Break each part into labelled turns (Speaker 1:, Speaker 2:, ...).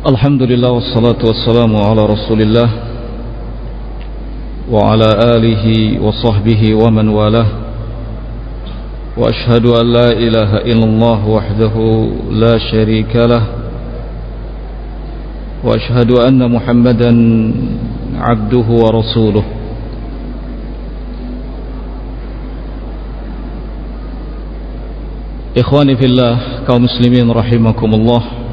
Speaker 1: Alhamdulillah wassalatu wassalamu ala Rasulillah wa ala alihi wa sahbihi wa man walah. Wa ashhadu an la ilaha illallah wahdahu la syarika lah. Wa ashhadu anna Muhammadan abduhu wa rasuluh. Ikhwani fillah, kaum muslimin rahimakumullah.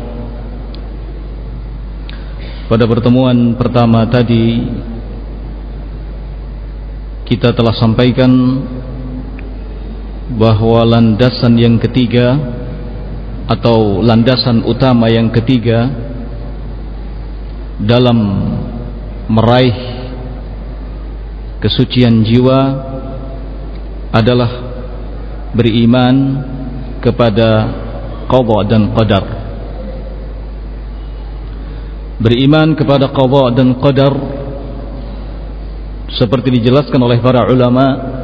Speaker 1: Pada pertemuan pertama tadi kita telah sampaikan bahwa landasan yang ketiga atau landasan utama yang ketiga dalam meraih kesucian jiwa adalah beriman kepada qada dan qadar. Beriman kepada qada dan qadar seperti dijelaskan oleh para ulama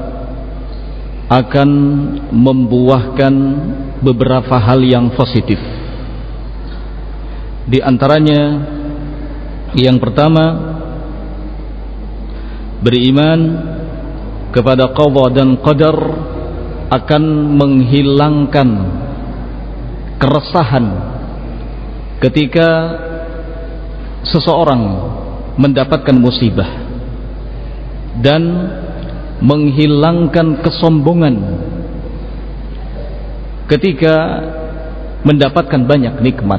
Speaker 1: akan membuahkan beberapa hal yang positif. Di antaranya yang pertama, beriman kepada qada dan qadar akan menghilangkan keresahan ketika seseorang mendapatkan musibah dan menghilangkan kesombongan ketika mendapatkan banyak nikmat.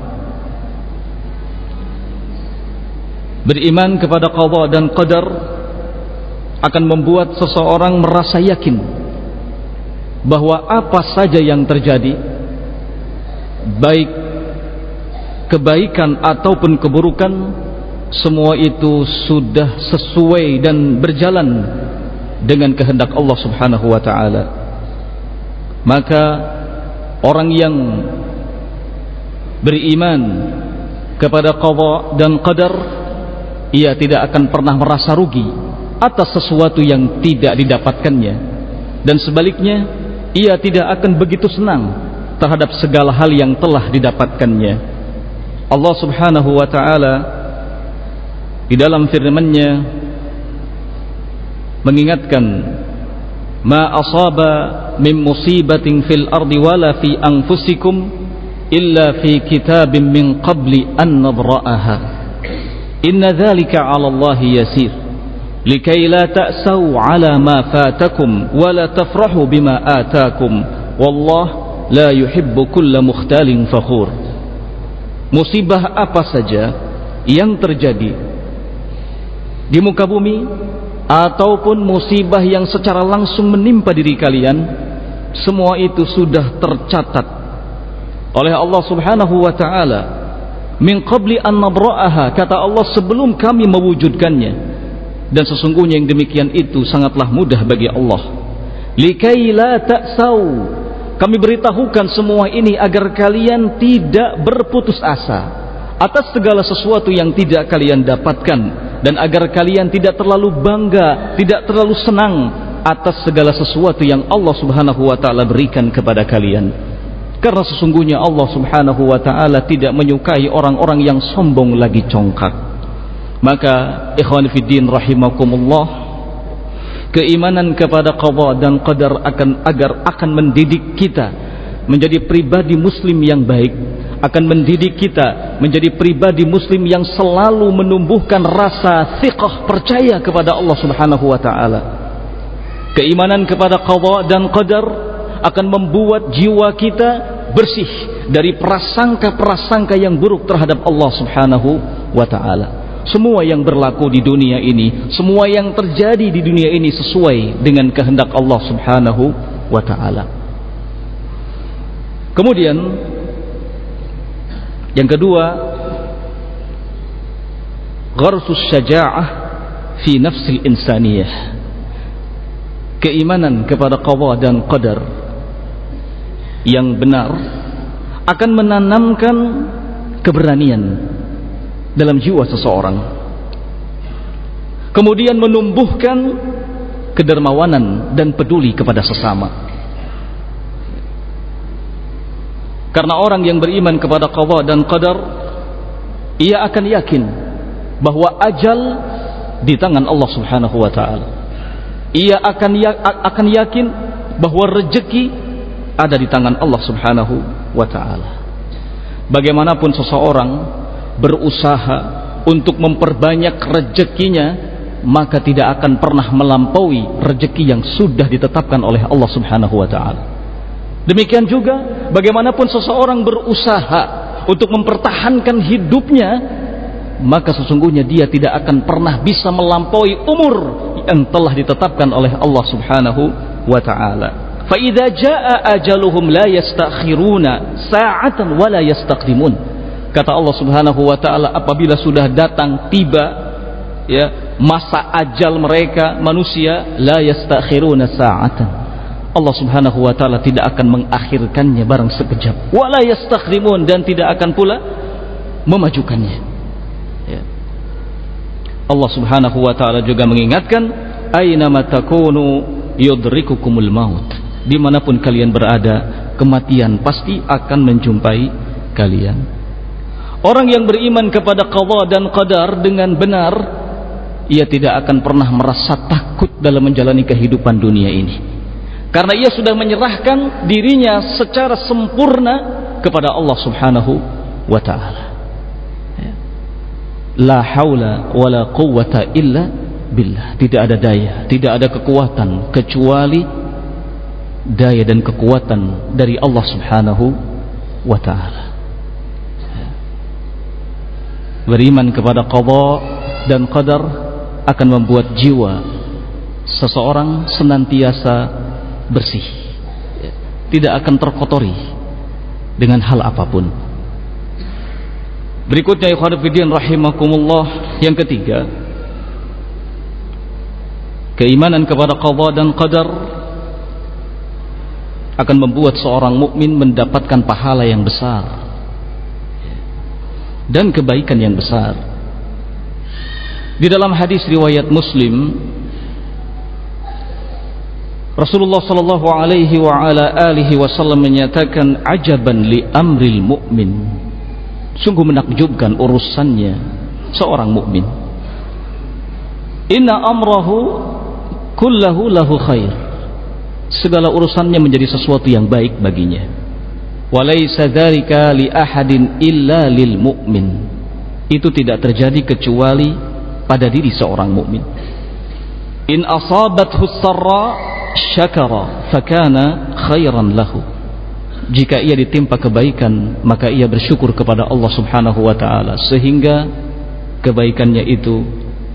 Speaker 1: Beriman kepada qada dan qadar akan membuat seseorang merasa yakin bahwa apa saja yang terjadi, baik kebaikan ataupun keburukan, semua itu sudah sesuai dan berjalan dengan kehendak Allah Subhanahu wa ta'ala. Maka orang yang beriman kepada qada dan qadar, ia tidak akan pernah merasa rugi atas sesuatu yang tidak didapatkannya, dan sebaliknya ia tidak akan begitu senang terhadap segala hal yang telah didapatkannya. Allah Subhanahu wa ta'ala di dalam firman-Nya mengingatkan, ma asaba min musibatin fil ardi wala fi anfusikum illa fi kitabim min qabli an nabra'aha inna dzalika 'ala Allahi yasir likai la ta'sau 'ala ma fatakum wa la tafrahu bima atakum wallahu la yuhibbu kulla mukhtalin fakhur. Musibah apa saja yang terjadi di muka bumi ataupun musibah yang secara langsung menimpa diri kalian, semua itu sudah tercatat oleh Allah Subhanahu wa ta'ala min qabli an nabra'aha, kata Allah, sebelum kami mewujudkannya, dan sesungguhnya yang demikian itu sangatlah mudah bagi Allah. Likai la ta'sau, kami beritahukan semua ini agar kalian tidak berputus asa atas segala sesuatu yang tidak kalian dapatkan, dan agar kalian tidak terlalu bangga, tidak terlalu senang atas segala sesuatu yang Allah Subhanahu wa ta'ala berikan kepada kalian. Karena sesungguhnya Allah Subhanahu wa ta'ala tidak menyukai orang-orang yang sombong lagi congkak. Maka ikhwan fiddin rahimakumullah, keimanan kepada qada dan qadar akan mendidik kita menjadi pribadi muslim yang baik, akan mendidik kita menjadi pribadi muslim yang selalu menumbuhkan rasa thiqah, percaya kepada Allah Subhanahu wa ta'ala. Keimanan kepada qada dan qadar akan membuat jiwa kita bersih dari prasangka-prasangka yang buruk terhadap Allah Subhanahu wa ta'ala. Semua yang berlaku di dunia ini, semua yang terjadi di dunia ini sesuai dengan kehendak Allah Subhanahu wa ta'ala. Kemudian yang kedua, gharsus syaja'ah fi nafsil insaniyah. Keimanan kepada qada dan qadar yang benar akan menanamkan keberanian dalam jiwa seseorang, kemudian menumbuhkan kedermawanan dan peduli kepada sesama. Karena orang yang beriman kepada qada dan qadar ia akan yakin bahwa ajal di tangan Allah Subhanahu wa taala. Ia akan yakin bahwa rezeki ada di tangan Allah Subhanahu wa taala. Bagaimanapun seseorang berusaha untuk memperbanyak rezekinya, maka tidak akan pernah melampaui rezeki yang sudah ditetapkan oleh Allah Subhanahu wa taala. Demikian juga bagaimanapun seseorang berusaha untuk mempertahankan hidupnya, maka sesungguhnya dia tidak akan pernah bisa melampaui umur yang telah ditetapkan oleh Allah Subhanahu wa taala. Fa idza jaa ajaluhum la yastakhiruna sa'atan wa la yastaqdimun. Kata Allah Subhanahu wa taala, apabila sudah datang tiba ya masa ajal mereka manusia, la yastakhiruna sa'atan. Allah Subhanahu wa taala tidak akan mengakhirkannya barang sekejap. Wa la yastaqdimun, dan tidak akan pula memajukannya. Ya. Allah Subhanahu wa taala juga mengingatkan, aina matakunu yudrikukumul maut. Dimanapun kalian berada, kematian pasti akan menjumpai kalian. Orang yang beriman kepada qada dan qadar dengan benar, ia tidak akan pernah merasa takut dalam menjalani kehidupan dunia ini, karena ia sudah menyerahkan dirinya secara sempurna kepada Allah Subhanahu wa ta'ala. La haula wala quwwata illa billah. Tidak ada daya, tidak ada kekuatan kecuali daya dan kekuatan dari Allah Subhanahu wa ta'ala. Beriman kepada qada dan qadar akan membuat jiwa seseorang senantiasa bersih, tidak akan terkotori dengan hal apapun. Berikutnya ikhwan fillah rahimakumullah, yang ketiga, keimanan kepada qada dan qadar akan membuat seorang mukmin mendapatkan pahala yang besar dan kebaikan yang besar. Di dalam hadis riwayat Muslim, Rasulullah sallallahu alaihi wa ala alihi wasallam menyatakan, ajaban li amril mu'min. Sungguh menakjubkan urusannya seorang mukmin. Inna amrahu kullahu lahu khair. Segala urusannya menjadi sesuatu yang baik baginya. Walaysa dzalika li ahadin illa lil mu'min. Itu tidak terjadi kecuali pada diri seorang mukmin. In asabathu sarra syakara fakana khairan lahu. Jika ia ditimpa kebaikan, maka ia bersyukur kepada Allah Subhanahu wa ta'ala, sehingga kebaikannya itu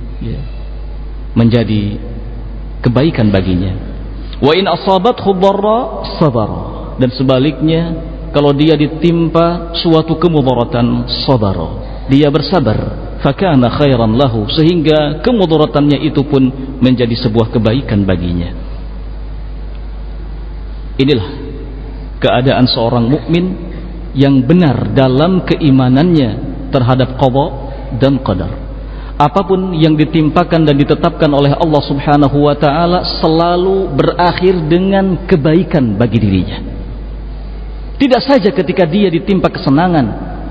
Speaker 1: menjadi kebaikan baginya. Wa in asabathu dharra sabara. Dan sebaliknya, kalau dia ditimpa suatu kemudaratan, sabara, dia bersabar, fakana khairan lahu, sehingga kemudaratannya itu pun menjadi sebuah kebaikan baginya. Inilah keadaan seorang mukmin yang benar dalam keimanannya terhadap qada dan qadar. Apapun yang ditimpakan dan ditetapkan oleh Allah Subhanahu wa ta'ala selalu berakhir dengan kebaikan bagi dirinya. Tidak saja ketika dia ditimpa kesenangan,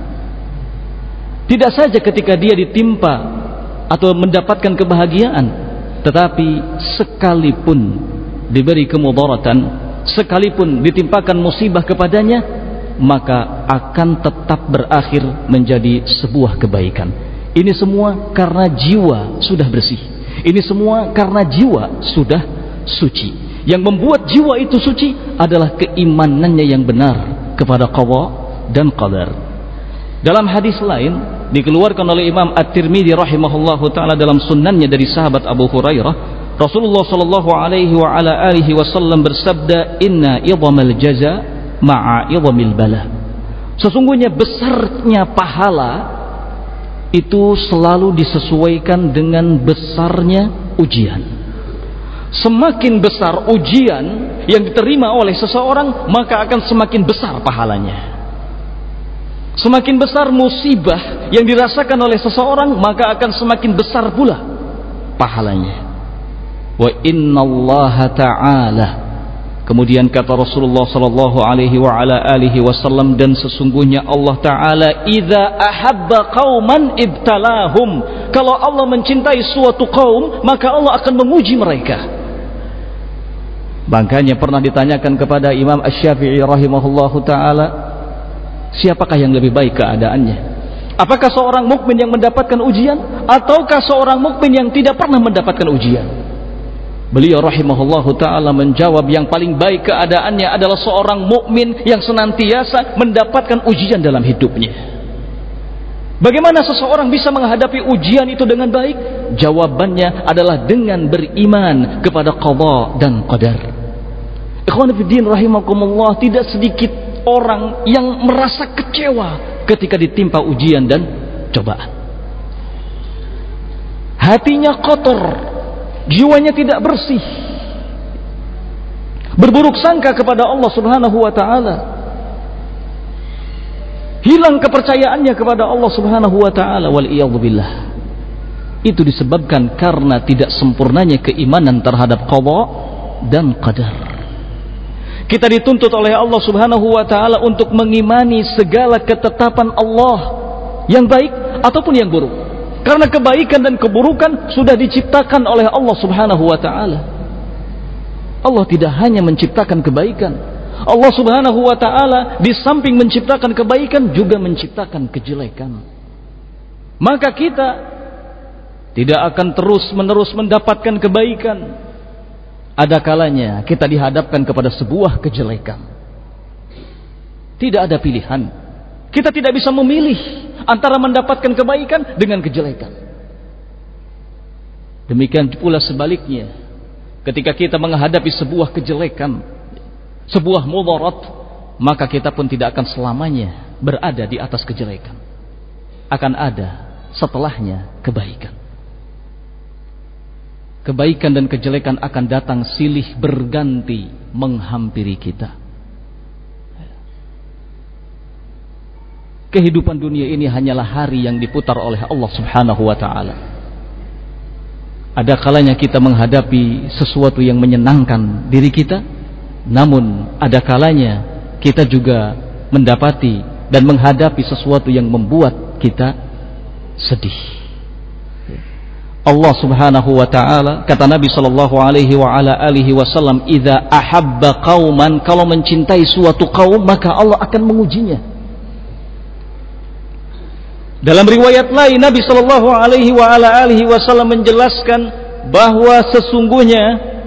Speaker 1: tidak saja ketika dia ditimpa atau mendapatkan kebahagiaan, tetapi sekalipun diberi kemudaratan, sekalipun ditimpakan musibah kepadanya, maka akan tetap berakhir menjadi sebuah kebaikan. Ini semua karena jiwa sudah bersih. Ini semua karena jiwa sudah suci. Yang membuat jiwa itu suci adalah keimanannya yang benar kepada qada dan qadar. Dalam hadis lain dikeluarkan oleh Imam At-Tirmidzi rahimahullahu taala dalam sunannya dari sahabat Abu Hurairah, Rasulullah sallallahu alaihi wa ala alihi wasallam bersabda, inna idhamal jaza ma'a idhamil bala. Sesungguhnya besarnya pahala itu selalu disesuaikan dengan besarnya ujian. Semakin besar ujian yang diterima oleh seseorang, maka akan semakin besar pahalanya. Semakin besar musibah yang dirasakan oleh seseorang, maka akan semakin besar pula pahalanya. Wa innallaha ta'ala, Kemudian kata Rasulullah sallallahu alaihi wasallam, dan sesungguhnya Allah taala idza ahabba qauman ibtalahum. Kalau Allah mencintai suatu kaum, maka Allah akan menguji mereka. Makanya pernah ditanyakan kepada Imam Asy-Syafi'i rahimahullahu taala, siapakah yang lebih baik keadaannya? Apakah seorang mukmin yang mendapatkan ujian ataukah seorang mukmin yang tidak pernah mendapatkan ujian? Beliau rahimahullahu ta'ala menjawab, yang paling baik keadaannya adalah seorang mukmin yang senantiasa mendapatkan ujian dalam hidupnya. Bagaimana seseorang bisa menghadapi ujian itu dengan baik? Jawabannya adalah dengan beriman kepada qada dan qadar. Ikhwan fillah rahimakumullah, tidak sedikit orang yang merasa kecewa ketika ditimpa ujian dan cobaan. Hatinya kotor, jiwanya tidak bersih, berburuk sangka kepada Allah Subhanahu wa taala, hilang kepercayaannya kepada Allah Subhanahu wa taala, wal iyadzu billah. Itu disebabkan karena tidak sempurnanya keimanan terhadap qada dan qadar. Kita dituntut oleh Allah Subhanahu wa taala untuk mengimani segala ketetapan Allah yang baik ataupun yang buruk. Karena kebaikan dan keburukan sudah diciptakan oleh Allah Subhanahu wa ta'ala. Allah tidak hanya menciptakan kebaikan, Allah Subhanahu wa ta'ala di samping menciptakan kebaikan juga menciptakan kejelekan. Maka kita tidak akan terus-menerus mendapatkan kebaikan. Ada kalanya kita dihadapkan kepada sebuah kejelekan. Tidak ada pilihan. Kita tidak bisa memilih antara mendapatkan kebaikan dengan kejelekan. Demikian pula sebaliknya, ketika kita menghadapi sebuah kejelekan, sebuah mudarat, maka kita pun tidak akan selamanya berada di atas kejelekan. Akan ada setelahnya kebaikan. Kebaikan dan kejelekan akan datang silih berganti menghampiri kita. Kehidupan dunia ini hanyalah hari yang diputar oleh Allah Subhanahu wa ta'ala. Ada kalanya kita menghadapi sesuatu yang menyenangkan diri kita, namun ada kalanya kita juga mendapati dan menghadapi sesuatu yang membuat kita sedih. Allah Subhanahu wa ta'ala, kata Nabi sallallahu alaihi wasallam, idza ahabba qauman, kalau mencintai suatu kaum maka Allah akan mengujinya. Dalam riwayat lain Nabi sallallahu alaihi wasallam menjelaskan bahwa sesungguhnya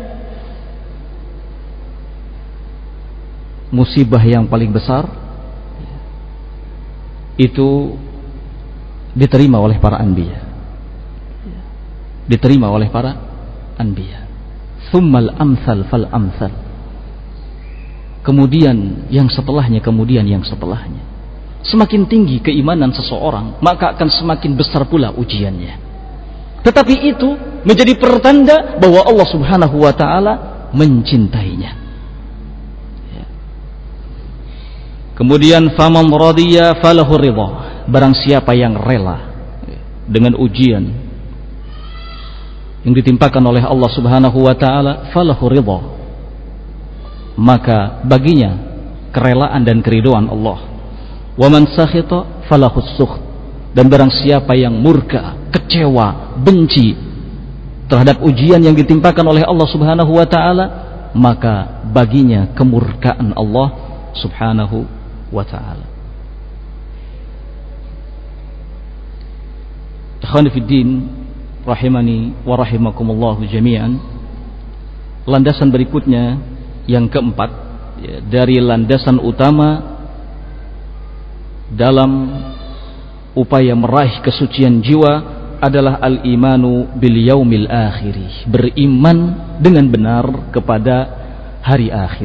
Speaker 1: musibah yang paling besar itu diterima oleh para anbiya. Diterima oleh para anbiya. Tsummal amsal fal amsal. Kemudian yang setelahnya, kemudian yang setelahnya. Semakin tinggi keimanan seseorang, maka akan semakin besar pula ujiannya. Tetapi itu menjadi pertanda bahwa Allah Subhanahu wa ta'ala mencintainya. Kemudian faman radiya falahu ridha, barang siapa yang rela dengan ujian yang ditimpakan oleh Allah Subhanahu wa ta'ala, falahu ridha, maka baginya kerelaan dan keridhaan Allah. Wa man sakhita falahu sukht, dan barang siapa yang murka, kecewa, benci terhadap ujian yang ditimpakan oleh Allah Subhanahu wa ta'ala, maka baginya kemurkaan Allah Subhanahu wa ta'ala. Ikhwan fiddin rahimani wa rahimakumullah jami'an. Landasan berikutnya yang keempat, dari landasan utama dalam upaya meraih kesucian jiwa adalah al-imanu bil yaumil akhir, beriman dengan benar kepada hari akhir.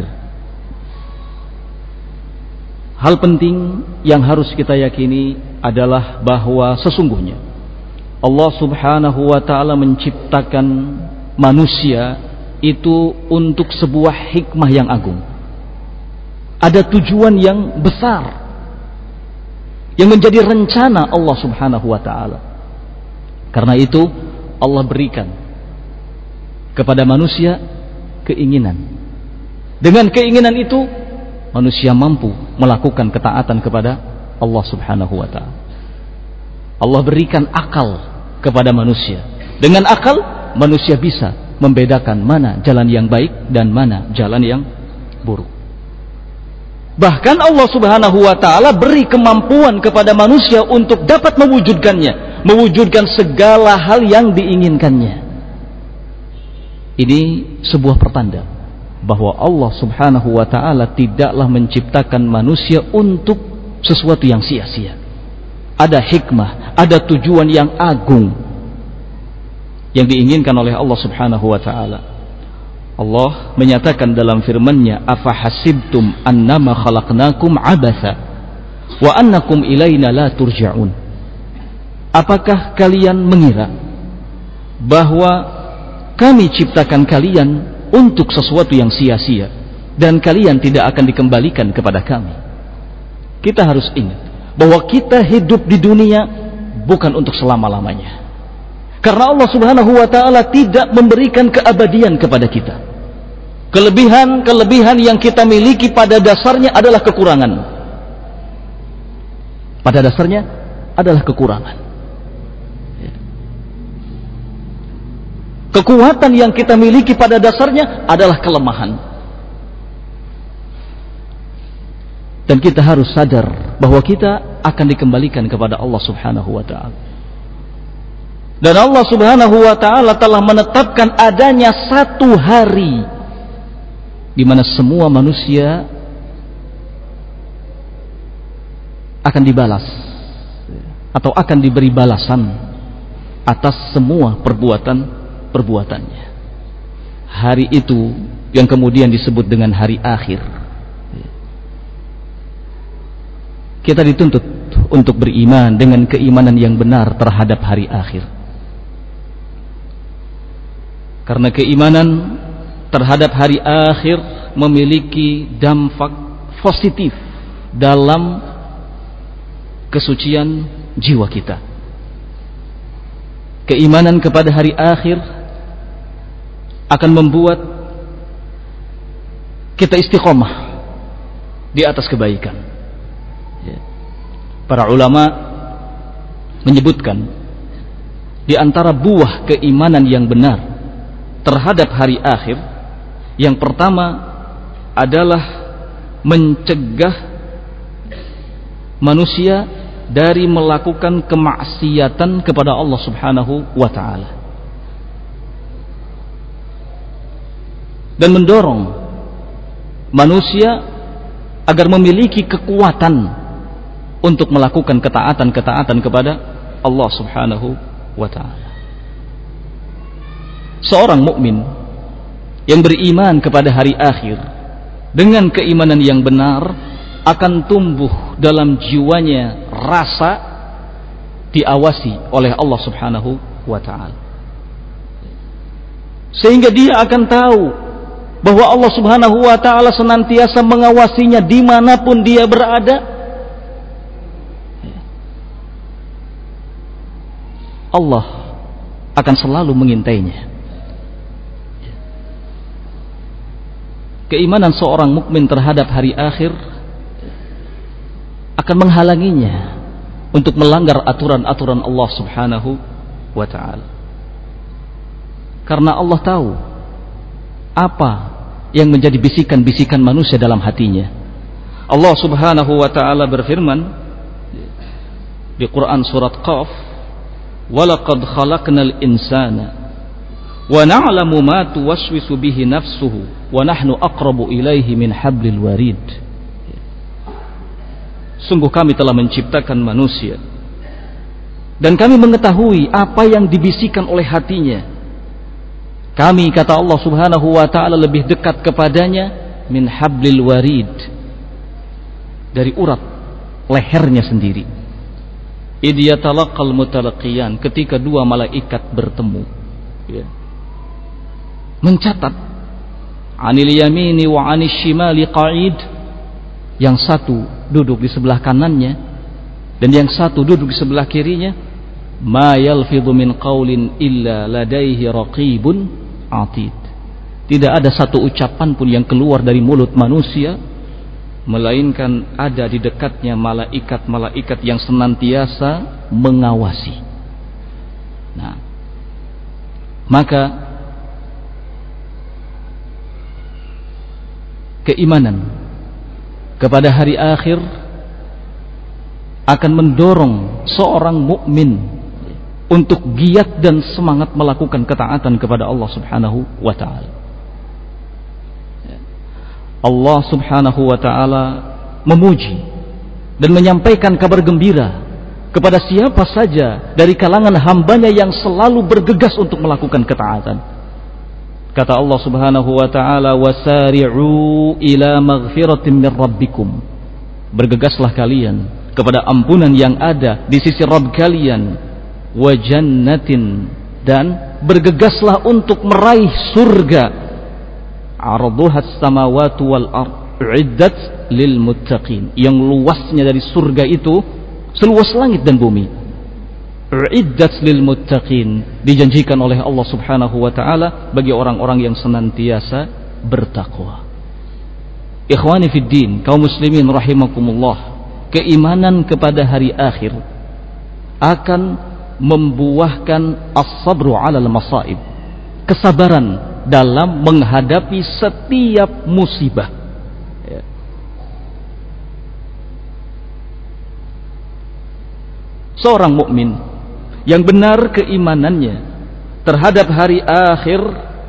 Speaker 1: Hal penting yang harus kita yakini adalah bahwa sesungguhnya Allah Subhanahu wa ta'ala menciptakan manusia itu untuk sebuah hikmah yang agung. Ada tujuan yang besar yang menjadi rencana Allah Subhanahu wa ta'ala. Karena itu Allah berikan kepada manusia keinginan, Dengan keinginan itu manusia mampu melakukan ketaatan kepada Allah Subhanahu wa ta'ala. Allah berikan akal kepada manusia. Dengan akal manusia bisa membedakan mana jalan yang baik dan mana jalan yang buruk. Bahkan Allah Subhanahu wa ta'ala beri kemampuan kepada manusia untuk dapat mewujudkannya, mewujudkan segala hal yang diinginkannya. Ini sebuah pertanda bahwa Allah Subhanahu wa ta'ala tidaklah menciptakan manusia untuk sesuatu yang sia-sia. Ada hikmah, ada tujuan yang agung yang diinginkan oleh Allah Subhanahu wa ta'ala. Allah menyatakan dalam firman-Nya, "Afahasibtum annama khalaqnakum abatha wa annakum ilaina la turja'un." Apakah kalian mengira bahwa kami ciptakan kalian untuk sesuatu yang sia-sia dan kalian tidak akan dikembalikan kepada kami? Kita harus ingat bahwa kita hidup di dunia bukan untuk selama-lamanya. Karena Allah Subhanahu wa ta'ala tidak memberikan keabadian kepada kita. Kelebihan yang kita miliki pada dasarnya adalah kekurangan. Pada dasarnya adalah kekurangan. Kekuatan yang kita miliki pada dasarnya adalah kelemahan. Dan kita harus sadar bahwa kita akan dikembalikan kepada Allah Subhanahu wa ta'ala. Dan Allah Subhanahu wa ta'ala telah menetapkan adanya satu hari di mana semua manusia akan dibalas atau akan diberi balasan atas semua perbuatannya. Hari itu yang kemudian disebut dengan hari akhir. Kita dituntut untuk beriman dengan keimanan yang benar terhadap hari akhir. Karena keimanan terhadap hari akhir memiliki dampak positif dalam kesucian jiwa kita. Keimanan kepada hari akhir akan membuat kita istiqomah di atas kebaikan. Para ulama menyebutkan di antara buah keimanan yang benar terhadap hari akhir, yang pertama adalah mencegah manusia dari melakukan kemaksiatan kepada Allah Subhanahu wa ta'ala, dan mendorong manusia agar memiliki kekuatan untuk melakukan ketaatan kepada Allah Subhanahu wa ta'ala. Seorang mukmin yang beriman kepada hari akhir dengan keimanan yang benar akan tumbuh dalam jiwanya rasa diawasi oleh Allah Subhanahu wa ta'ala, sehingga dia akan tahu bahwa Allah Subhanahu wa ta'ala senantiasa mengawasinya dimanapun dia berada. Allah akan selalu mengintainya. Keimanan seorang mukmin terhadap hari akhir akan menghalanginya untuk melanggar aturan-aturan Allah Subhanahu wa ta'ala. Karena Allah tahu apa yang menjadi bisikan-bisikan manusia dalam hatinya. Allah Subhanahu wa ta'ala berfirman di Quran surat Qaf, "Walaqad khalaqnal insana wa na'lamu ma tuwaswisu bihi nafsuhu wa nahnu aqrabu ilaihi min hablil warid." Sungguh kami telah menciptakan manusia dan kami mengetahui apa yang dibisikkan oleh hatinya. Kami, kata Allah Subhanahu wa ta'ala, lebih dekat kepadanya min hablil warid, dari urat lehernya sendiri. Idh yatalaqal mutalaqiyan, ketika dua malaikat bertemu, mencatat anil yamini wa anis shimali qa'id, yang satu duduk di sebelah kanannya dan yang satu duduk di sebelah kirinya. Ma yalfidhu min qaulin illa ladaihi raqibun atid. Tidak ada satu ucapan pun yang keluar dari mulut manusia melainkan ada di dekatnya malaikat-malaikat yang senantiasa mengawasi. Nah, maka keimanan kepada hari akhir akan mendorong seorang mukmin untuk giat dan semangat melakukan ketaatan kepada Allah Subhanahu wa taala. Allah Subhanahu wa taala memuji dan menyampaikan kabar gembira kepada siapa saja dari kalangan hambanya yang selalu bergegas untuk melakukan ketaatan. Kata Allah Subhanahu wa taala, "Wasari'u ila maghfiratin min rabbikum." Bergegaslah kalian kepada ampunan yang ada di sisi Rabb kalian, wa jannatin, dan bergegaslah untuk meraih surga. Arduhas samawati wal ard uiddat lil muttaqin, yang luasnya dari surga itu seluas langit dan bumi. Uiddat lil muttaqin, dijanjikan oleh Allah Subhanahu wa taala bagi orang-orang yang senantiasa bertakwa. Ikhwani fid din, kaum muslimin rahimakumullah, keimanan kepada hari akhir akan membuahkan as-sabru 'alal masaib, kesabaran dalam menghadapi setiap musibah. Seorang mukmin yang benar keimanannya terhadap hari akhir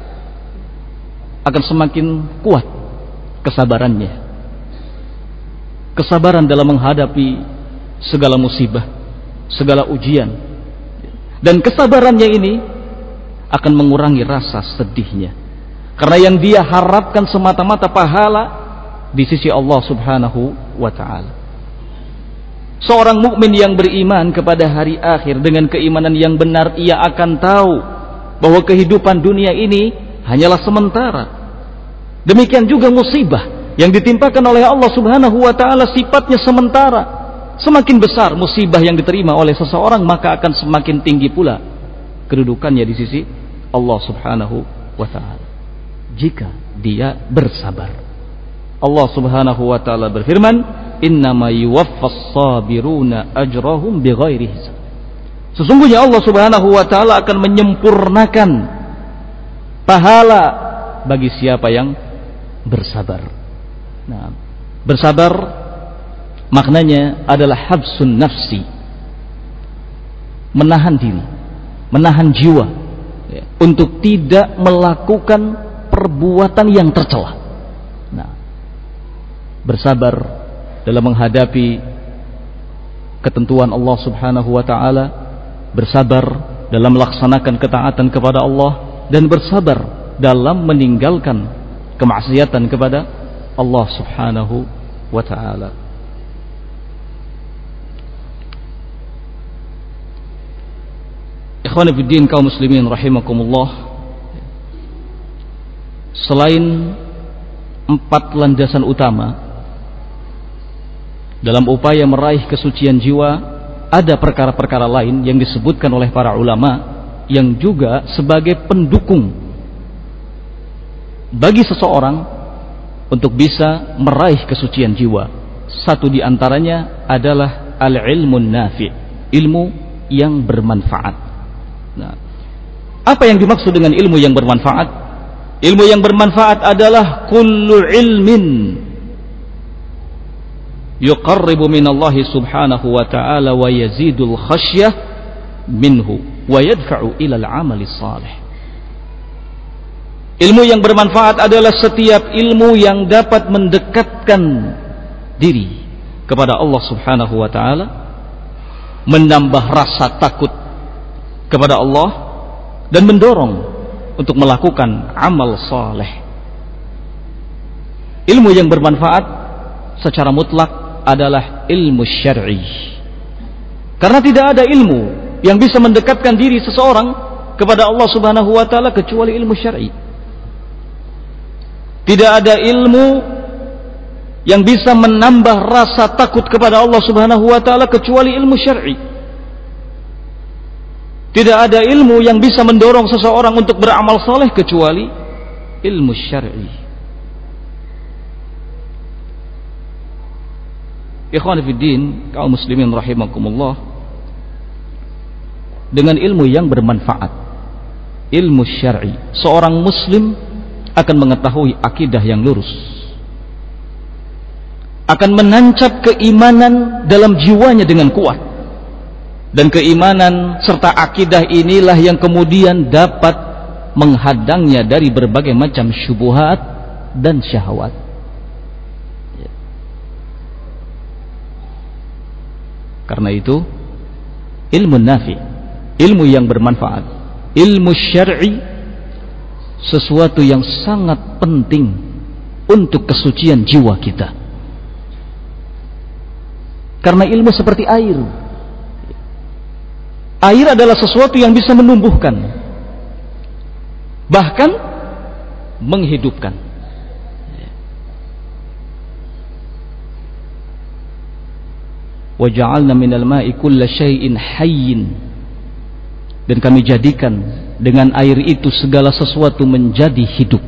Speaker 1: akan semakin kuat kesabarannya. Kesabaran dalam menghadapi segala musibah, segala ujian. Dan kesabarannya ini akan mengurangi rasa sedihnya, karena yang dia harapkan semata-mata pahala di sisi Allah Subhanahu wa taala. Seorang mukmin yang beriman kepada hari akhir dengan keimanan yang benar, ia akan tahu bahwa kehidupan dunia ini hanyalah sementara. Demikian juga musibah yang ditimpakan oleh Allah Subhanahu wa taala sifatnya sementara. Semakin besar musibah yang diterima oleh seseorang, maka akan semakin tinggi pula kedudukannya di sisi Allah Subhanahu wa taala jika dia bersabar. Allah Subhanahu wa taala berfirman, "Innama yuwaffas sabiruna ajrahum bighairi hisab." Sesungguhnya Allah Subhanahu wa taala akan menyempurnakan pahala bagi siapa yang bersabar. Nah, bersabar maknanya adalah habsun nafsi, menahan diri, menahan jiwa untuk tidak melakukan perbuatan yang tercela. Nah, bersabar dalam menghadapi ketentuan Allah Subhanahu wa taala, bersabar dalam melaksanakan ketaatan kepada Allah, dan bersabar dalam meninggalkan kemaksiatan kepada Allah Subhanahu wa taala. Ikhwan fillah, kaum muslimin rahimakumullah, selain 4 landasan utama dalam upaya meraih kesucian jiwa, ada perkara-perkara lain yang disebutkan oleh para ulama yang juga sebagai pendukung bagi seseorang untuk bisa meraih kesucian jiwa. Satu di antaranya adalah al-ilmun nafi', ilmu yang bermanfaat. Nah, apa yang dimaksud dengan ilmu yang bermanfaat? Ilmu yang bermanfaat adalah kullu ilmin yuqarribu minallahi subhanahu wa ta'ala wa yazidul khasyah minhu wa yadfa'u ilal amali salih. Ilmu yang bermanfaat adalah setiap ilmu yang dapat mendekatkan diri kepada Allah Subhanahu wa ta'ala, menambah rasa takut kepada Allah, dan mendorong untuk melakukan amal saleh. Ilmu yang bermanfaat secara mutlak adalah ilmu syar'i, karena tidak ada ilmu yang bisa mendekatkan diri seseorang kepada Allah Subhanahu wa ta'ala kecuali ilmu syar'i. Tidak ada ilmu yang bisa menambah rasa takut kepada Allah Subhanahu wa ta'ala kecuali ilmu syar'i. Tidak ada ilmu yang bisa mendorong seseorang untuk beramal saleh kecuali ilmu syar'i. Ikhwan fiddin, kaum muslimin rahimakumullah, dengan ilmu yang bermanfaat, ilmu syar'i, seorang muslim akan mengetahui akidah yang lurus, akan menancap keimanan dalam jiwanya dengan kuat, dan keimanan serta akidah inilah yang kemudian dapat menghadangnya dari berbagai macam syubhat dan syahwat. Karena itu ilmu nafi, ilmu yang bermanfaat, ilmu syar'i, sesuatu yang sangat penting untuk kesucian jiwa kita. Karena ilmu seperti air. Air adalah sesuatu yang bisa menumbuhkan, bahkan menghidupkan. وَجَعَلْنَا مِنَ الْمَاءِ كُلَّ شَيْءٍ حَيٍّ, dan kami jadikan dengan air itu segala sesuatu menjadi hidup.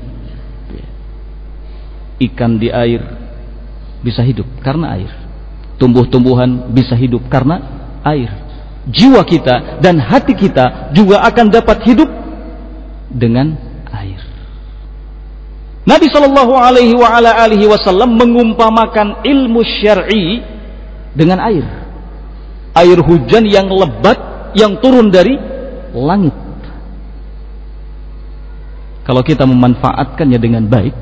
Speaker 1: Ikan di air bisa hidup karena air, tumbuh-tumbuhan bisa hidup karena air, jiwa kita dan hati kita juga akan dapat hidup dengan air. Nabi SAW mengumpamakan ilmu syar'i dengan air, air hujan yang lebat yang turun dari langit. Kalau kita memanfaatkannya dengan baik,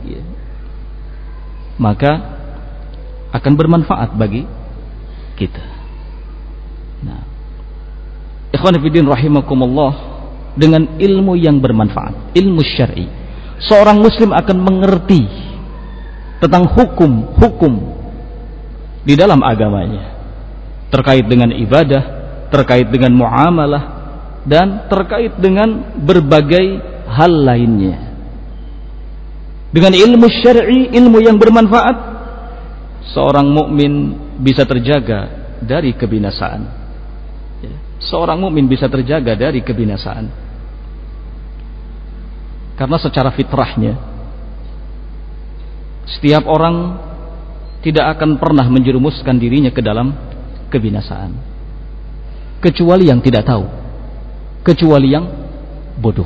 Speaker 1: maka akan bermanfaat bagi kita. Nah, ikhwan fillah rahimakumullah, dengan ilmu yang bermanfaat, ilmu syar'i, seorang muslim akan mengerti tentang hukum-hukum di dalam agamanya, terkait dengan ibadah, terkait dengan muamalah, dan terkait dengan berbagai hal lainnya. Dengan ilmu syar'i, ilmu yang bermanfaat, seorang mukmin bisa terjaga dari kebinasaan. Seorang mukmin bisa terjaga dari kebinasaan. Karena secara fitrahnya, setiap orang tidak akan pernah menjerumuskan dirinya ke dalam kebinasaan, kecuali yang tidak tahu, kecuali yang bodoh.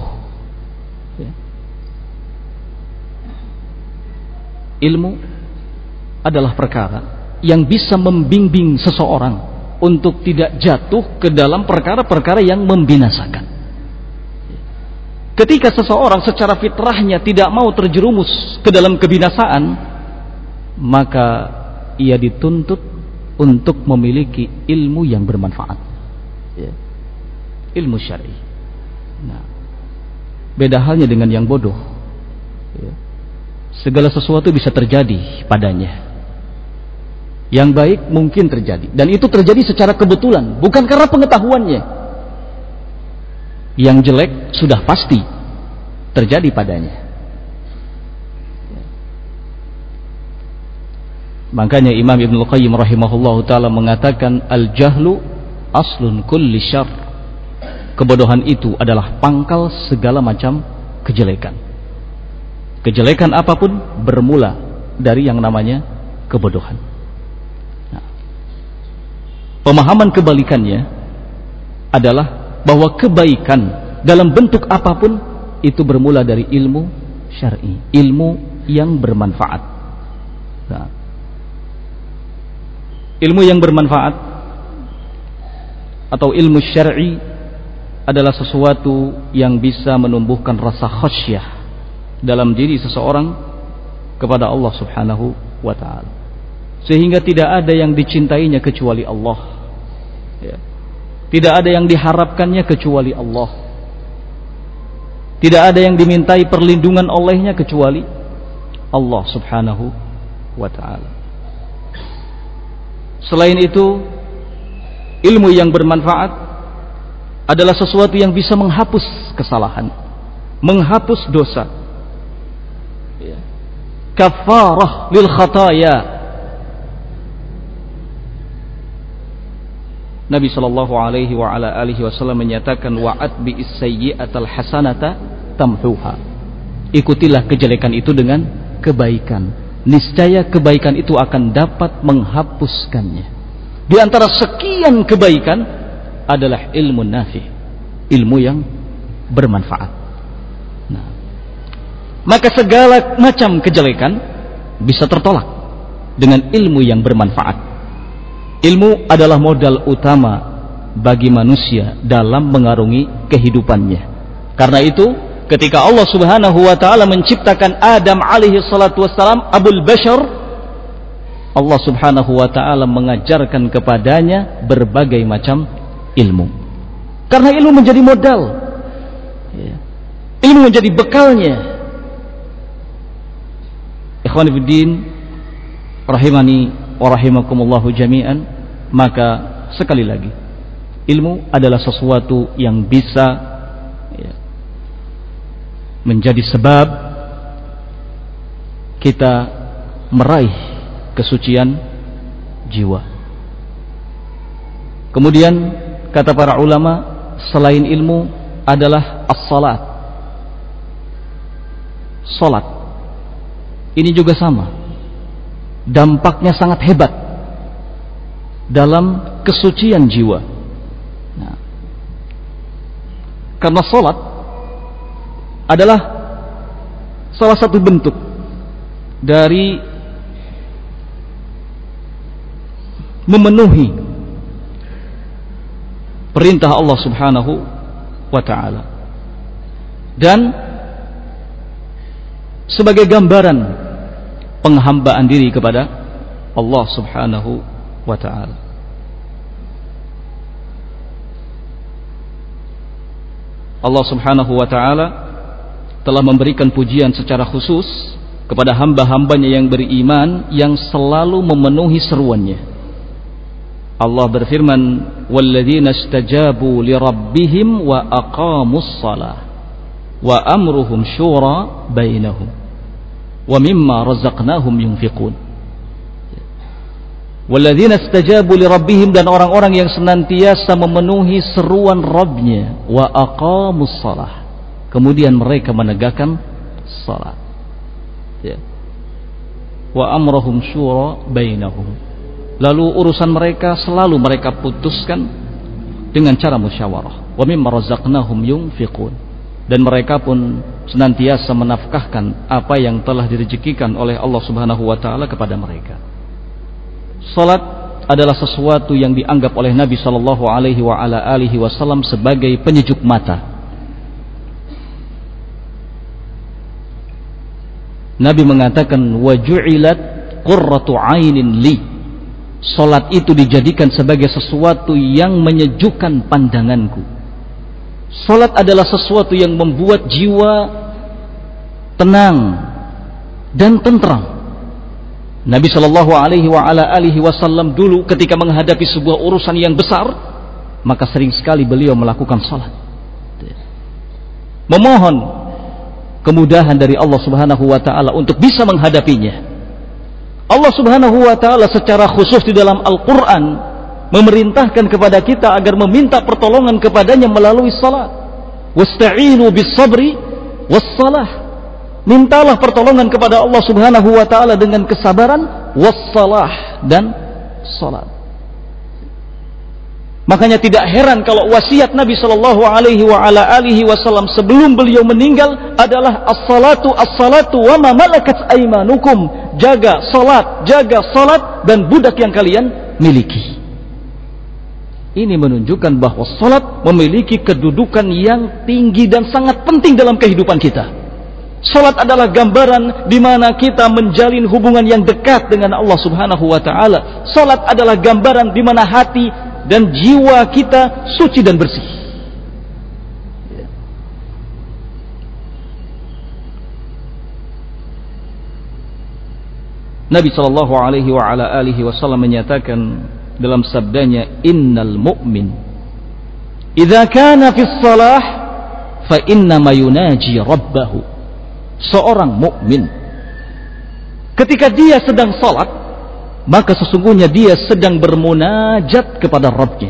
Speaker 1: Ilmu adalah perkara yang bisa membimbing seseorang untuk tidak jatuh ke dalam perkara-perkara yang membinasakan. Ketika seseorang secara fitrahnya tidak mau terjerumus ke dalam kebinasaan, maka ia dituntut untuk memiliki ilmu yang bermanfaat, ilmu syar'i. Nah, beda halnya dengan yang bodoh. Segala sesuatu bisa terjadi padanya. Yang baik mungkin terjadi, dan itu terjadi secara kebetulan, bukan karena pengetahuannya. Yang jelek sudah pasti terjadi padanya. Makanya Imam Ibnul Qayyim rahimahullahu ta'ala mengatakan, al-jahlu aslun kulli syarr, kebodohan itu adalah pangkal segala macam kejelekan. Kejelekan apapun bermula dari yang namanya kebodohan. Nah, pemahaman kebalikannya adalah bahwa kebaikan dalam bentuk apapun itu bermula dari ilmu syar'i, ilmu yang bermanfaat. Nah, ilmu yang bermanfaat atau ilmu syar'i adalah sesuatu yang bisa menumbuhkan rasa khasyah dalam diri seseorang kepada Allah Subhanahu wa ta'ala, sehingga tidak ada yang dicintainya kecuali Allah, tidak ada yang diharapkannya kecuali Allah, tidak ada yang dimintai perlindungan olehnya kecuali Allah Subhanahu wa ta'ala. Selain itu, ilmu yang bermanfaat adalah sesuatu yang bisa menghapus kesalahan, menghapus dosa, kafarah lil khataya. Nabi sallallahu alaihi wa ala alihi wasallam menyatakan, wa'at bi sayyi'atal hasanata tamhuha. Ikutilah kejelekan itu dengan kebaikan. Niscaya kebaikan itu akan dapat menghapuskannya. Di antara sekian kebaikan adalah ilmu nafi, ilmu yang bermanfaat. Nah, maka segala macam kejelekan bisa tertolak dengan ilmu yang bermanfaat. Ilmu adalah modal utama bagi manusia dalam mengarungi kehidupannya. Karena itu, ketika Allah Subhanahu wa taala menciptakan Adam alaihi salatu wassalam, Abul Bashar, Allah Subhanahu wa taala mengajarkan kepadanya berbagai macam ilmu. Karena ilmu menjadi modal. Ilmu menjadi bekalnya. Ikhwan fillah, rahimani wa rahimakumullahu jami'an, maka sekali lagi, ilmu adalah sesuatu yang bisa menjadi sebab kita meraih kesucian jiwa. Kemudian kata para ulama, selain ilmu adalah as-salat. Salat ini juga sama, dampaknya sangat hebat dalam kesucian jiwa. Nah, karena salat adalah salah satu bentuk dari memenuhi perintah Allah Subhanahu wa ta'ala, dan sebagai gambaran penghambaan diri kepada Allah Subhanahu wa ta'ala. Allah Subhanahu wa ta'ala telah memberikan pujian secara khusus kepada hamba-hambanya yang beriman yang selalu memenuhi seruannya. Allah berfirman, walladzina istajabu lirabbihim wa aqamus shalah wa amruhum syura bainahum wa mimma razaqnahum yunfiqun. Walladzina istajabu lirabbihim, dan orang-orang yang senantiasa memenuhi seruan Rabbnya, wa aqamus shalah, kemudian mereka menegakkan salat. Wa amruhum syura bainahum, lalu urusan mereka selalu mereka putuskan dengan cara musyawarah. Wa mimma razaqnahum yunfiqun, dan mereka pun senantiasa menafkahkan apa yang telah direzekikan oleh Allah Subhanahu wa taala kepada mereka. Salat adalah sesuatu yang dianggap oleh Nabi sallallahu alaihi wasallam sebagai penyejuk mata. Nabi mengatakan, wa ju'ilat qurratu 'ainin li, salat itu dijadikan sebagai sesuatu yang menyejukkan pandanganku. Salat adalah sesuatu yang membuat jiwa tenang dan tentram. Nabi sallallahu alaihi wasallam dulu ketika menghadapi sebuah urusan yang besar, maka sering sekali beliau melakukan salat, memohon kemudahan dari Allah Subhanahu wa taala untuk bisa menghadapinya. Allah Subhanahu wa taala secara khusus di dalam Al-Qur'an memerintahkan kepada kita agar meminta pertolongan kepadanya melalui salat. Wasta'inu bis-sabri was-salah. Mintalah pertolongan kepada Allah Subhanahu wa taala dengan kesabaran, was-salah, dan salat. Makanya tidak heran kalau wasiat Nabi sallallahu alaihi wasallam sebelum beliau meninggal adalah as-salatu as-salatu wa ma malakat aymanukum. Jaga salat dan budak yang kalian miliki. Ini menunjukkan bahwa salat memiliki kedudukan yang tinggi dan sangat penting dalam kehidupan kita. Salat adalah gambaran di mana kita menjalin hubungan yang dekat dengan Allah Subhanahu wa taala. Salat adalah gambaran di mana hati dan jiwa kita suci dan bersih. Nabi sallallahu alaihi wasallam menyatakan dalam sabdanya, innal mu'min idza kana fis salah fa inna ma yunaji rabbahu. Seorang mukmin ketika dia sedang salat, maka sesungguhnya dia sedang bermunajat kepada Rabbnya.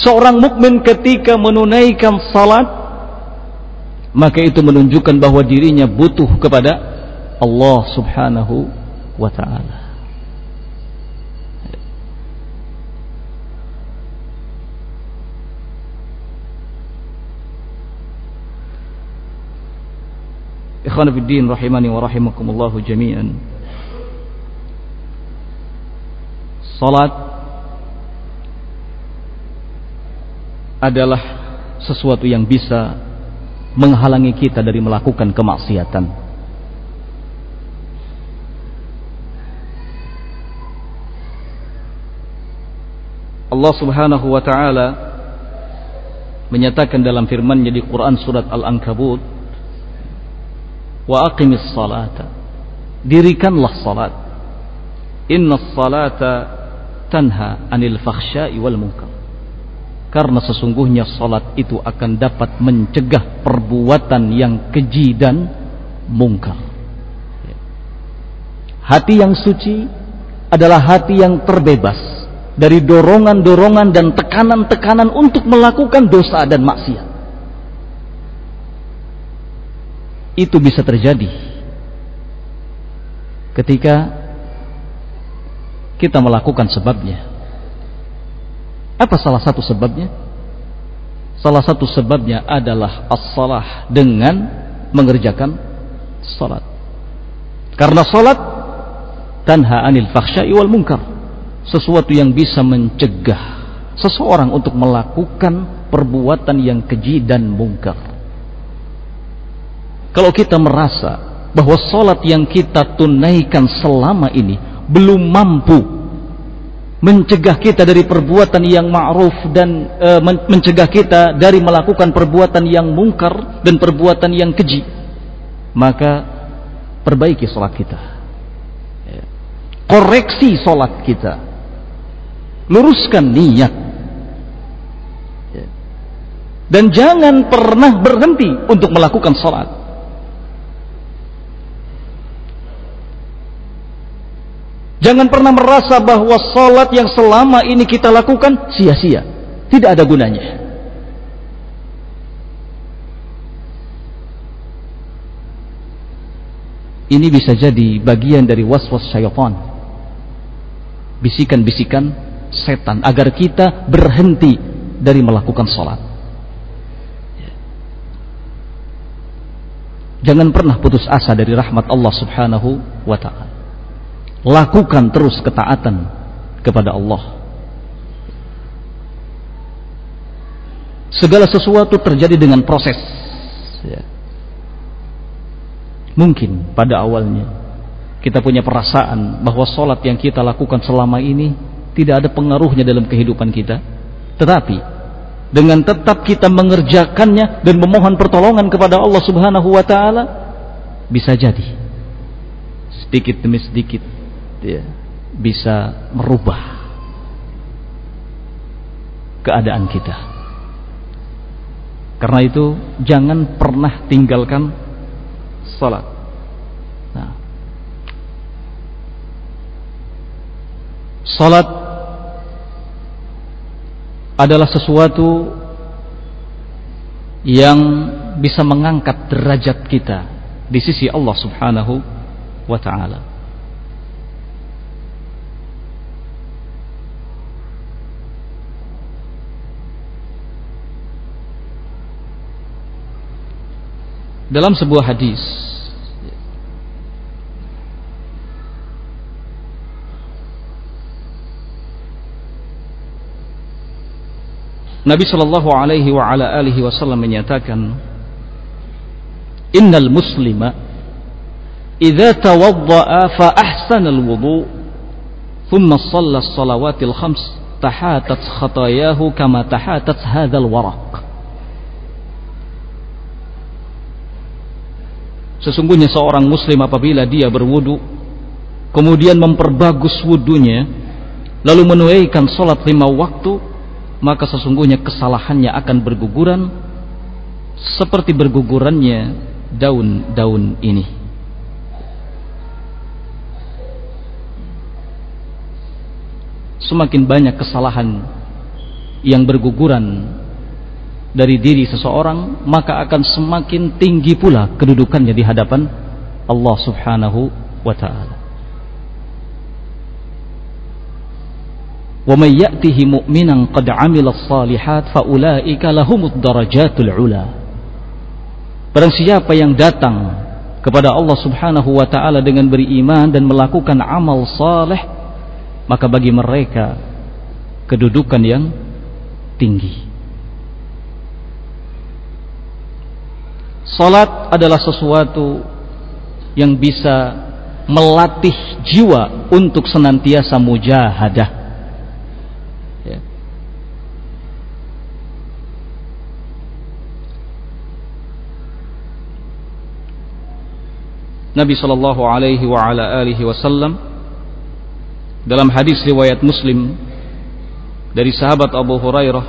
Speaker 1: Seorang mukmin ketika menunaikan salat, maka itu menunjukkan bahwa dirinya butuh kepada Allah Subhanahu wa ta'ala. Ikhwan fiddin rahimani wa rahimakumullahu jami'an. Salat adalah sesuatu yang bisa menghalangi kita dari melakukan kemaksiatan. Allah Subhanahu wa ta'ala menyatakan dalam firman-Nya di Quran surat Al-Ankabut, wa aqimis salata, dirikanlah salat, innas salata tanha anil fakhsya'i wal munkar, karena sesungguhnya salat itu akan dapat mencegah perbuatan yang keji dan mungkar. Hati yang suci adalah hati yang terbebas dari dorongan-dorongan dan tekanan-tekanan untuk melakukan dosa dan maksiat. Itu bisa terjadi ketika kita melakukan sebabnya. Apa salah satu sebabnya? Salah satu sebabnya adalah as-salah, dengan mengerjakan salat. Karena salat tanha anil fakhsya'i wal munkar, sesuatu yang bisa mencegah seseorang untuk melakukan perbuatan yang keji dan mungkar. Kalau kita merasa bahwa salat yang kita tunaikan selama ini belum mampu mencegah kita dari perbuatan yang ma'ruf dan mencegah kita dari melakukan perbuatan yang mungkar dan perbuatan yang keji, maka perbaiki salat kita, koreksi salat kita, luruskan niat, dan jangan pernah berhenti untuk melakukan salat. Jangan pernah merasa bahwa salat yang selama ini kita lakukan sia-sia, tidak ada gunanya. Ini bisa jadi bagian dari waswas syaitan, bisikan-bisikan setan agar kita berhenti dari melakukan salat. Jangan pernah putus asa dari rahmat Allah Subhanahu wa ta'ala. Lakukan terus ketaatan kepada Allah. Segala sesuatu terjadi dengan proses. Mungkin pada awalnya kita punya perasaan bahwa salat yang kita lakukan selama ini tidak ada pengaruhnya dalam kehidupan kita. Tetapi dengan tetap kita mengerjakannya dan memohon pertolongan kepada Allah Subhanahu wa ta'ala, bisa jadi sedikit demi sedikit bisa merubah keadaan kita. Karena itu jangan pernah tinggalkan salat. Salat adalah sesuatu yang bisa mengangkat derajat kita di sisi Allah Subhanahu wa ta'ala. Dalam sebuah hadis Nabi sallallahu alaihi wa ala alihi wasallam menyatakan, innal muslima idza tawadda'a fa ahsana al-wudu thumma shalla as-salawatil khams tahatat khatayahu kama tahatat hadzal waraq. Sesungguhnya seorang muslim apabila dia berwudu kemudian memperbagus wudunya lalu menunaikan salat 5 waktu, maka sesungguhnya kesalahannya akan berguguran seperti bergugurannya daun-daun ini. Semakin banyak kesalahan yang berguguran dari diri seseorang, maka akan semakin tinggi pula kedudukannya di hadapan Allah Subhanahu wa ta'ala. Wa may ya'tihi mu'minan qad 'amila as-salihat fa ulaika lahumud darajatul 'ula. Barang siapa yang datang kepada Allah Subhanahu wa ta'ala dengan beriman dan melakukan amal saleh, maka bagi mereka kedudukan yang tinggi. Salat adalah sesuatu yang bisa melatih jiwa untuk senantiasa mujahadah. Ya. Nabi sallallahu alaihi wa ala alihi wasallam dalam hadis riwayat Muslim dari sahabat Abu Hurairah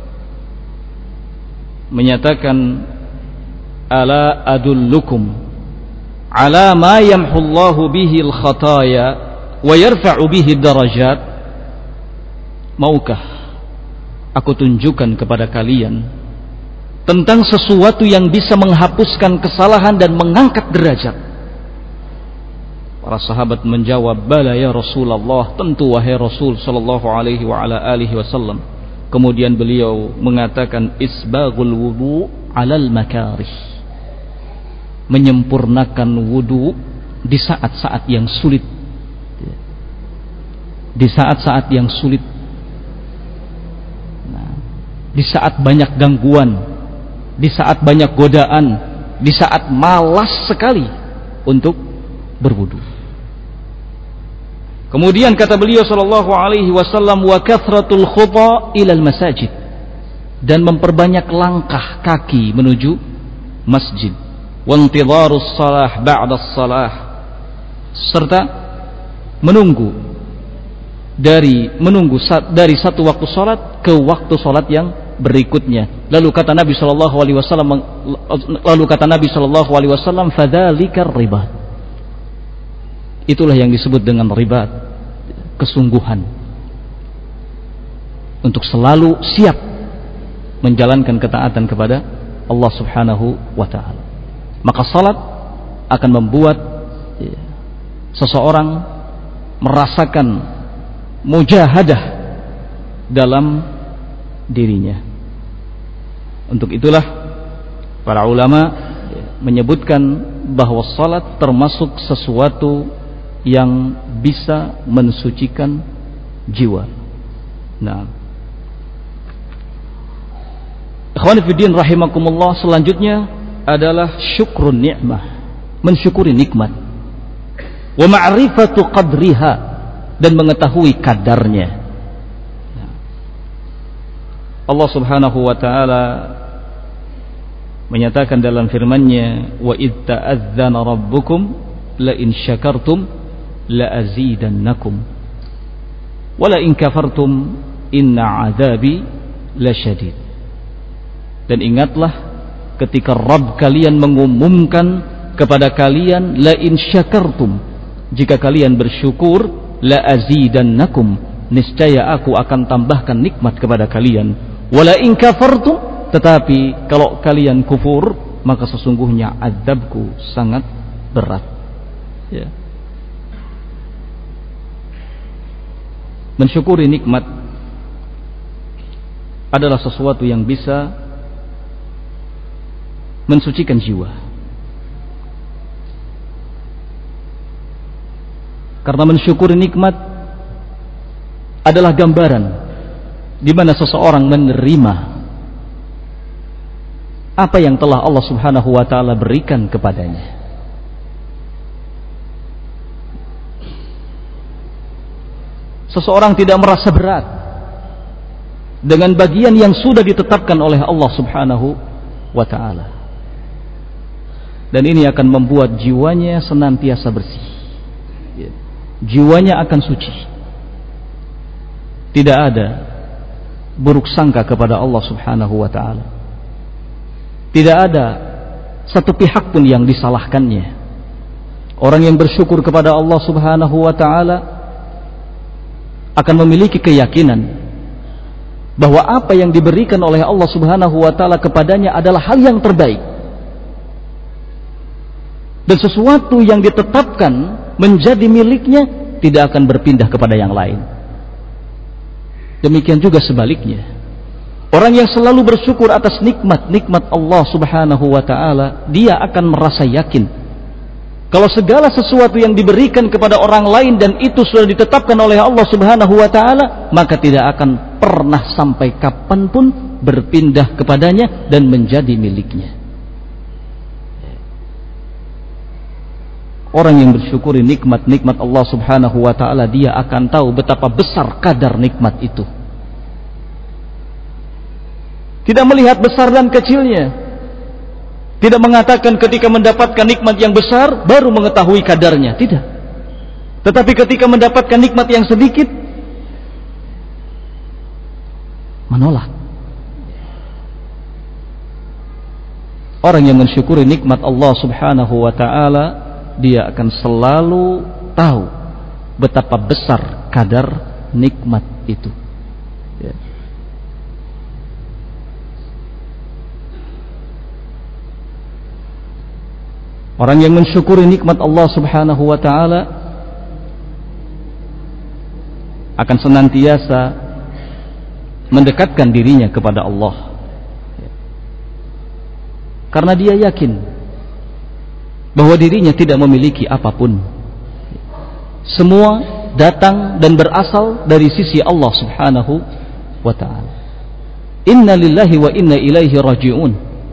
Speaker 1: menyatakan, ala adullukum ala ma yamhullahu bihi al-khataya wa yarfa'u bihi darajat. Maukah aku tunjukkan kepada kalian tentang sesuatu yang bisa menghapuskan kesalahan dan mengangkat derajat? Para sahabat menjawab, bala ya Rasulullah, tentu wahai Rasul sallallahu alaihi wa ala alihi wasallam. Kemudian beliau mengatakan, isbaghul wudu 'alal makarih, menyempurnakan wudu di saat-saat yang sulit. Di saat-saat yang sulit, di saat banyak gangguan, di saat banyak godaan, di saat malas sekali untuk berwudu. Kemudian kata beliau sallallahu alaihi wasallam, wa kathratul khuta ilal masajid, dan memperbanyak langkah kaki menuju masjid. Wantidharus salah ba'da salah, serta menunggu dari satu waktu salat ke waktu salat yang berikutnya. Lalu kata Nabi sallallahu alaihi wasallam, fadzalikar ribat. Itulah yang disebut dengan ribat, kesungguhan untuk selalu siap menjalankan ketaatan kepada Allah Subhanahu wa ta'ala. Maka salat akan membuat seseorang merasakan mujahadah dalam dirinya. Untuk itulah para ulama menyebutkan bahwa salat termasuk sesuatu yang bisa mensucikan jiwa. Nah, ikhwan fillah rahimakumullah, selanjutnya adalah syukrun ni'mah, mensyukuri nikmat, wa ma'rifatu qadriha, dan mengetahui kadarnya. Allah Subhanahu wa ta'ala menyatakan dalam firman-Nya, wa id ta'adzana rabbukum la in syakartum la azidannakum wa la in kafartum inna 'adzabi lasyadid. Dan ingatlah ketika Rabb kalian mengumumkan kepada kalian, la in syakartum, jika kalian bersyukur, la azidannakum, niscaya aku akan tambahkan nikmat kepada kalian, wala in kafartum, tetapi kalau kalian kufur, maka sesungguhnya azabku sangat berat. Ya. Mensyukuri nikmat adalah sesuatu yang bisa mensucikan jiwa. Karena mensyukuri nikmat adalah gambaran di mana seseorang menerima apa yang telah Allah Subhanahu wa ta'ala berikan kepadanya. Seseorang tidak merasa berat dengan bagian yang sudah ditetapkan oleh Allah Subhanahu wa ta'ala. Dan ini akan membuat jiwanya senantiasa bersih. Jiwanya akan suci. Tidak ada buruk sangka kepada Allah Subhanahu wa ta'ala. Tidak ada satu pihak pun yang disalahkannya. Orang yang bersyukur kepada Allah Subhanahu wa ta'ala akan memiliki keyakinan bahwa apa yang diberikan oleh Allah Subhanahu wa taala kepadanya adalah hal yang terbaik. Dan sesuatu yang ditetapkan menjadi miliknya tidak akan berpindah kepada yang lain. Demikian juga sebaliknya. Orang yang selalu bersyukur atas nikmat-nikmat Allah Subhanahu wa taala, dia akan merasa yakin kalau segala sesuatu yang diberikan kepada orang lain dan itu sudah ditetapkan oleh Allah Subhanahu wa taala, maka tidak akan pernah sampai kapanpun berpindah kepadanya dan menjadi miliknya. Orang yang bersyukuri nikmat-nikmat Allah Subhanahu wa taala, dia akan tahu betapa besar kadar nikmat itu. Tidak melihat besar dan kecilnya. Tidak mengatakan ketika mendapatkan nikmat yang besar baru mengetahui kadarnya, tidak. Tetapi ketika mendapatkan nikmat yang sedikit, menolak. Orang yang mensyukuri nikmat Allah Subhanahu wa taala, dia akan selalu tahu betapa besar kadar nikmat itu. Ya. Orang yang mensyukuri nikmat Allah Subhanahu wa taala akan senantiasa mendekatkan dirinya kepada Allah. Karena dia yakin bahwa dirinya tidak memiliki apapun. Semua datang dan berasal dari sisi Allah Subhanahu wa taala. Inna lillahi wa inna ilaihi raji'un.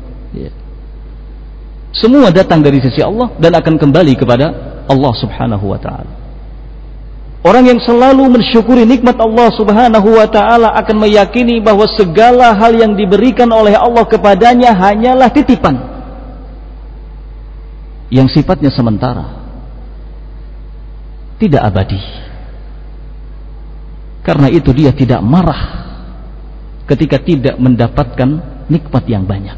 Speaker 1: Semua datang dari sisi Allah dan akan kembali kepada Allah Subhanahu wa taala. Orang yang selalu mensyukuri nikmat Allah Subhanahu wa taala akan meyakini bahwa segala hal yang diberikan oleh Allah kepadanya hanyalah titipan yang sifatnya sementara, tidak abadi. Karena itu dia tidak marah ketika tidak mendapatkan nikmat yang banyak.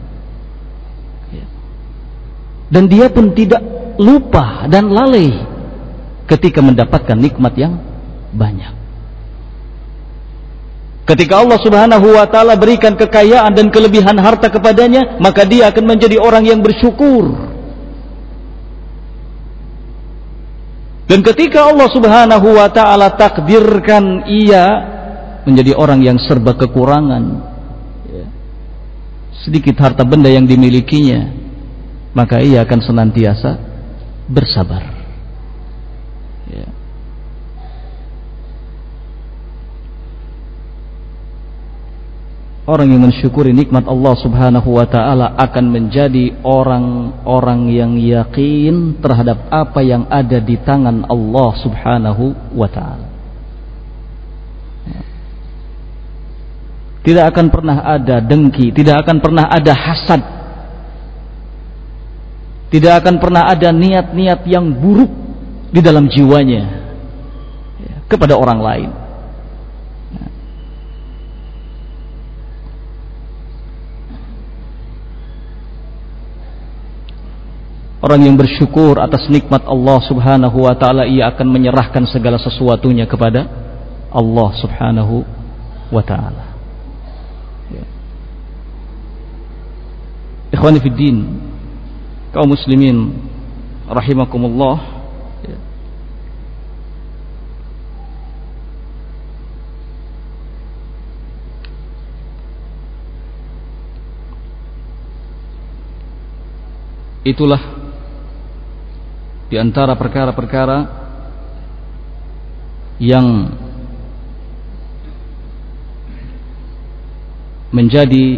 Speaker 1: Dan dia pun tidak lupa dan lalai ketika mendapatkan nikmat yang banyak. Ketika Allah Subhanahu wa taala berikan kekayaan dan kelebihan harta kepadanya, maka dia akan menjadi orang yang bersyukur. Dan ketika Allah Subhanahu wa taala takdirkan ia menjadi orang yang serba kekurangan, sedikit harta benda yang dimilikinya, maka ia akan senantiasa bersabar. Ya. Orang yang mensyukuri nikmat Allah Subhanahu wa taala akan menjadi orang-orang yang yakin terhadap apa yang ada di tangan Allah Subhanahu wa taala. Ya. Tidak akan pernah ada dengki, tidak akan pernah ada hasad. Tidak akan pernah ada niat-niat yang buruk di dalam jiwanya kepada orang lain. Orang yang bersyukur atas nikmat Allah Subhanahu wa taala, ia akan menyerahkan segala sesuatunya kepada Allah Subhanahu wa taala. Ikhwani fid din, kaum muslimin rahimakumullah, itulah di antara perkara-perkara yang menjadi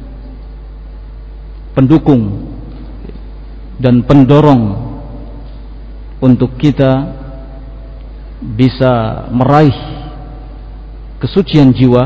Speaker 1: pendukung dan pendorong untuk kita bisa meraih kesucian jiwa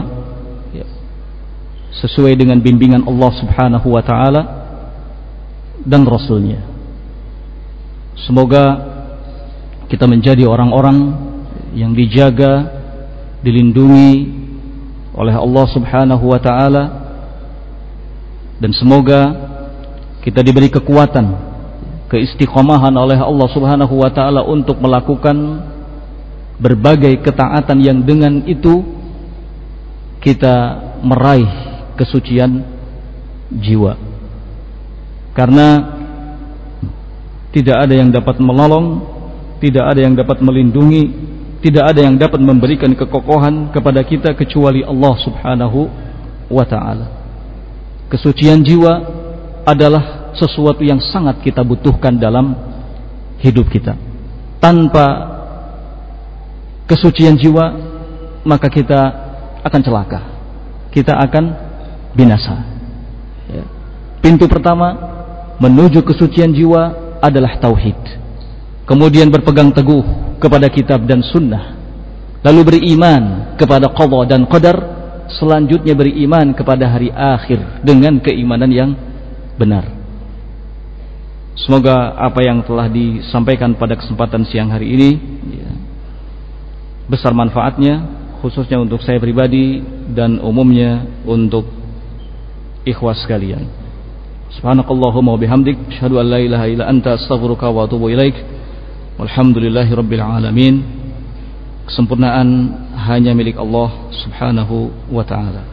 Speaker 1: sesuai dengan bimbingan Allah Subhanahu wa taala dan Rasulnya. Semoga kita menjadi orang-orang yang dijaga, dilindungi oleh Allah Subhanahu wa taala, dan semoga kita diberi kekuatan, keistiqomahan oleh Allah Subhanahu wa taala untuk melakukan berbagai ketaatan yang dengan itu kita meraih kesucian jiwa. Karena tidak ada yang dapat menolong, tidak ada yang dapat melindungi, tidak ada yang dapat memberikan kekokohan kepada kita kecuali Allah Subhanahu wa ta'ala. Kesucian jiwa adalah sesuatu yang sangat kita butuhkan dalam hidup kita. Tanpa kesucian jiwa, maka kita akan celaka, kita akan binasa. Pintu pertama menuju kesucian jiwa adalah tauhid, kemudian berpegang teguh kepada kitab dan sunnah, lalu beriman kepada qada dan qadar, selanjutnya beriman kepada hari akhir dengan keimanan yang benar. Semoga apa yang telah disampaikan pada kesempatan siang hari ini besar manfaatnya, khususnya untuk saya pribadi dan umumnya untuk ikhwas sekalian. Subhanakallahumma wa bihamdik, asyhadu an la ilaha illa anta, astaghfiruka wa atubu ilaik. Walhamdulillahi rabbil alamin. Kesempurnaan hanya milik Allah Subhanahu wa ta'ala.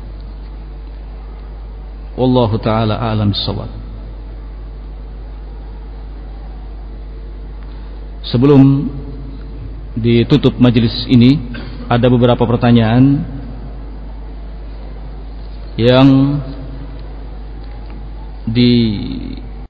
Speaker 1: Wallahu ta'ala a'lam bissawab. Sebelum ditutup majelis ini, ada beberapa pertanyaan yang